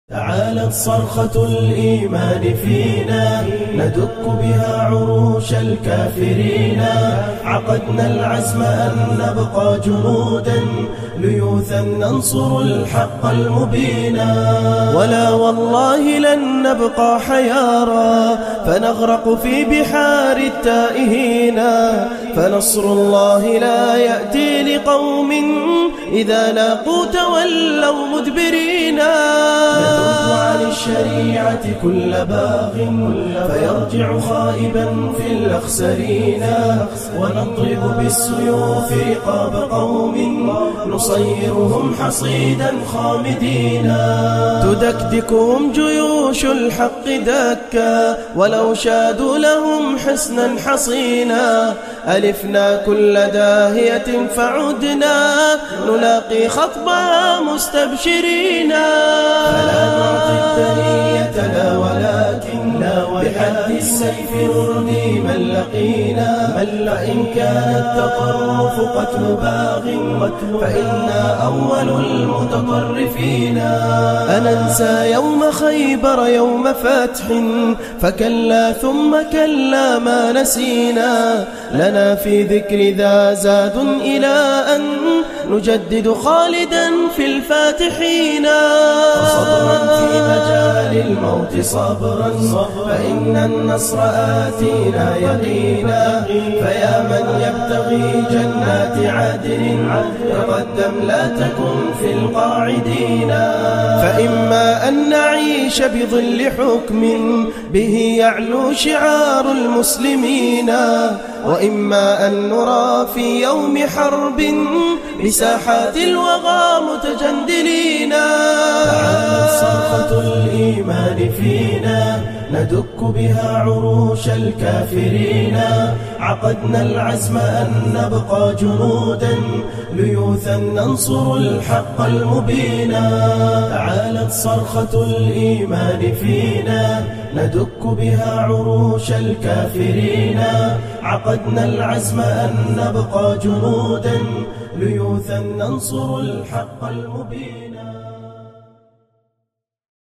تعالت صرخة الإيمان فينا ندك بها عروش الكافرين. عقدنا العزم أن نبقى جنودا ليوثا ننصر الحق المبينا. ولا والله لن نبقى حيارى فنغرق في بحار التائهين. فنصر الله لا يأتي لقوم إذا لاقوا تولوا مدبرين. نذب عن الشريعة كل باغ فيرجع خائبا في الأخسرين. ونضرب بالسيوف رقاب قوم نصيرهم حصيدا خامدين. تدكدكهم جيوش الحق دكا ولو شادوا لهم حصنا حصينا. ألفنا كل داهية فعدنا نلاقي خطبها مستبشرين. فلا نعطي الدنية لا ولكن بحد السيف نرضي من لقينا. فإن كان التطرف قتل باغ فإنا أول المتطرفين. أننسى يوم خيبر يوم فتح فكلا ثم كلا ما نسينا. لنا في ذكر ذا زاد إلى أن نجدد خالدا في الفاتحين. فصبرا في مجال الموت صبرا فإن النصر آتينا يقينا. فيا من يبتغي جنات عدن تقدم لا تكن في القاعدين. فإما أن نعيش بظل حكم به يعلو شعار المسلمين وإما أن نرى في يوم حرب بساحات الوغى متجندلين. تعالت صرخة الإيمان فينا ندك بها عروش الكافرين. عقدنا العزم أن نبقى جنودا ليوثا ننصر الحق المبينا. تعالت صرخة الإيمان فينا ندك بها عروش الكافرين. عقدنا العزم أن نبقى جنودا ليوثا ننصر الحق المبين.